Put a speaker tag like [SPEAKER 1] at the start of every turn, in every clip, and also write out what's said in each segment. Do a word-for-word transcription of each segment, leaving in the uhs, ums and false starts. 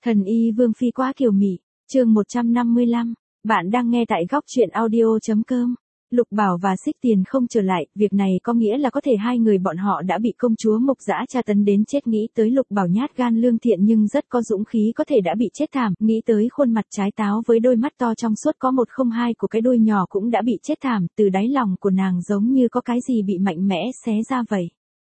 [SPEAKER 1] Thần y Vương Phi quá kiều mị, chương một trăm năm mươi lăm, bạn đang nghe tại góc truyện audio.com. Lục Bảo và Xích Tiền không trở lại, việc này có nghĩa là có thể hai người bọn họ đã bị công chúa Mục Dã tra tấn đến chết. Nghĩ tới Lục Bảo nhát gan lương thiện nhưng rất có dũng khí có thể đã bị chết thảm, nghĩ tới khuôn mặt trái táo với đôi mắt to trong suốt có một không hai của cái đuôi nhỏ cũng đã bị chết thảm, từ đáy lòng của nàng giống như có cái gì bị mạnh mẽ xé ra vậy.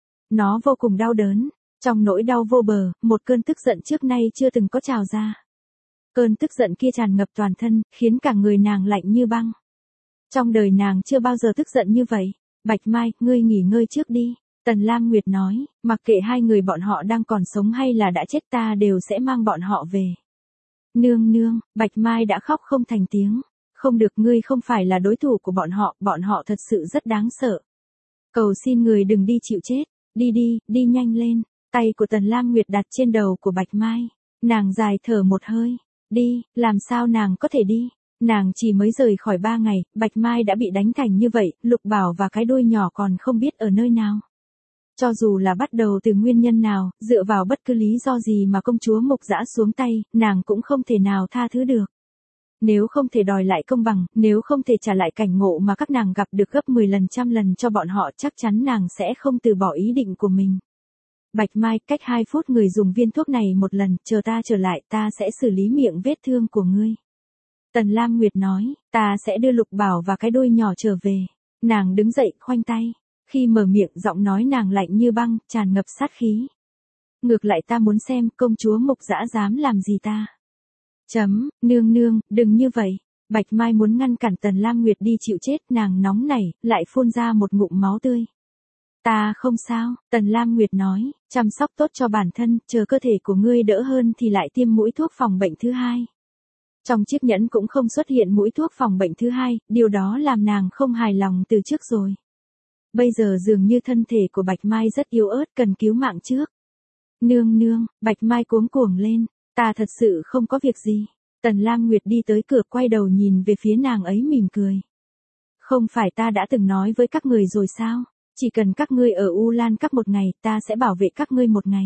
[SPEAKER 1] Nó vô cùng đau đớn, trong nỗi đau vô bờ, một cơn tức giận trước nay chưa từng có trào ra. Cơn tức giận kia tràn ngập toàn thân, khiến cả người nàng lạnh như băng. Trong đời nàng chưa bao giờ tức giận như vậy. Bạch Mai, ngươi nghỉ ngơi trước đi. Tần Lam Nguyệt nói, mặc kệ hai người bọn họ đang còn sống hay là đã chết ta đều sẽ mang bọn họ về. Nương nương, Bạch Mai đã khóc không thành tiếng. Không được, ngươi không phải là đối thủ của bọn họ, bọn họ thật sự rất đáng sợ. Cầu xin người đừng đi chịu chết, đi đi, đi nhanh lên. Tay của Tần Lam Nguyệt đặt trên đầu của Bạch Mai. Nàng dài thở một hơi. Đi, làm sao nàng có thể đi? Nàng chỉ mới rời khỏi ba ngày, Bạch Mai đã bị đánh thành như vậy, Lục Bảo và cái đuôi nhỏ còn không biết ở nơi nào. Cho dù là bắt đầu từ nguyên nhân nào, dựa vào bất cứ lý do gì mà công chúa Mục Dã xuống tay, nàng cũng không thể nào tha thứ được. Nếu không thể đòi lại công bằng, nếu không thể trả lại cảnh ngộ mà các nàng gặp được gấp mười lần trăm lần cho bọn họ, chắc chắn nàng sẽ không từ bỏ ý định của mình. Bạch Mai, cách hai phút người dùng viên thuốc này một lần, chờ ta trở lại ta sẽ xử lý miệng vết thương của ngươi. Tần Lam Nguyệt nói, ta sẽ đưa Lục Bảo và cái đuôi nhỏ trở về. Nàng đứng dậy, khoanh tay. Khi mở miệng, giọng nói nàng lạnh như băng, tràn ngập sát khí. Ngược lại ta muốn xem công chúa Mục Dã dám làm gì ta. Chấm, nương nương, đừng như vậy. Bạch Mai muốn ngăn cản Tần Lam Nguyệt đi chịu chết, nàng nóng nảy, lại phun ra một ngụm máu tươi. Ta không sao, Tần Lam Nguyệt nói, chăm sóc tốt cho bản thân, chờ cơ thể của ngươi đỡ hơn thì lại tiêm mũi thuốc phòng bệnh thứ hai. Trong chiếc nhẫn cũng không xuất hiện mũi thuốc phòng bệnh thứ hai, điều đó làm nàng không hài lòng từ trước rồi. Bây giờ dường như thân thể của Bạch Mai rất yếu ớt, cần cứu mạng trước. Nương nương, Bạch Mai cuống cuồng lên, ta thật sự không có việc gì. Tần Lam Nguyệt đi tới cửa, quay đầu nhìn về phía nàng ấy mỉm cười. Không phải ta đã từng nói với các người rồi sao? Chỉ cần các ngươi ở U Lan Các một ngày, ta sẽ bảo vệ các ngươi một ngày.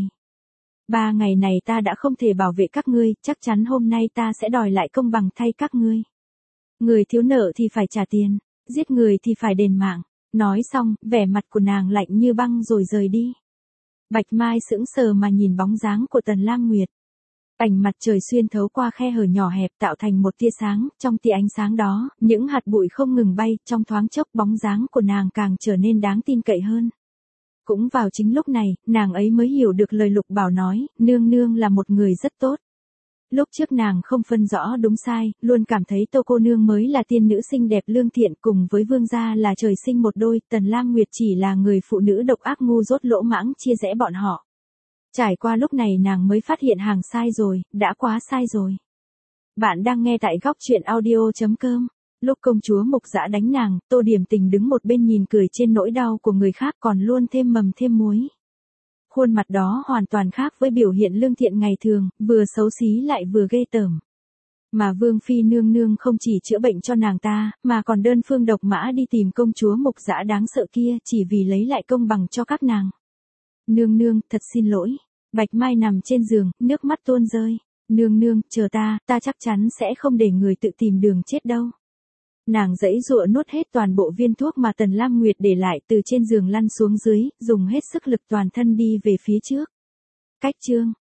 [SPEAKER 1] Ba ngày này ta đã không thể bảo vệ các ngươi, chắc chắn hôm nay ta sẽ đòi lại công bằng thay các ngươi. Người thiếu nợ thì phải trả tiền, giết người thì phải đền mạng. Nói xong, vẻ mặt của nàng lạnh như băng rồi rời đi. Bạch Mai sững sờ mà nhìn bóng dáng của Tần Lam Nguyệt. Ánh mặt trời xuyên thấu qua khe hở nhỏ hẹp tạo thành một tia sáng, trong tia ánh sáng đó, những hạt bụi không ngừng bay, trong thoáng chốc bóng dáng của nàng càng trở nên đáng tin cậy hơn. Cũng vào chính lúc này, nàng ấy mới hiểu được lời Lục Bảo nói, nương nương là một người rất tốt. Lúc trước nàng không phân rõ đúng sai, luôn cảm thấy Tô cô nương mới là tiên nữ xinh đẹp lương thiện, cùng với vương gia là trời sinh một đôi, Tần Lam Nguyệt chỉ là người phụ nữ độc ác ngu dốt lỗ mãng chia rẽ bọn họ. Trải qua lúc này nàng mới phát hiện hàng sai rồi, đã quá sai rồi. Bạn đang nghe tại góc truyện audio.com. Lúc công chúa Mục Dã đánh nàng, Tô Điểm Tình đứng một bên nhìn cười trên nỗi đau của người khác, còn luôn thêm mầm thêm muối. Khuôn mặt đó hoàn toàn khác với biểu hiện lương thiện ngày thường, vừa xấu xí lại vừa ghê tởm. Mà Vương Phi nương nương không chỉ chữa bệnh cho nàng ta, mà còn đơn phương độc mã đi tìm công chúa Mục Dã đáng sợ kia, chỉ vì lấy lại công bằng cho các nàng. Nương nương, thật xin lỗi. Bạch Mai nằm trên giường, nước mắt tuôn rơi. Nương nương, chờ ta, ta chắc chắn sẽ không để người tự tìm đường chết đâu. Nàng giãy giụa nuốt hết toàn bộ viên thuốc mà Tần Lam Nguyệt để lại, từ trên giường lăn xuống dưới, dùng hết sức lực toàn thân đi về phía trước. Cách chương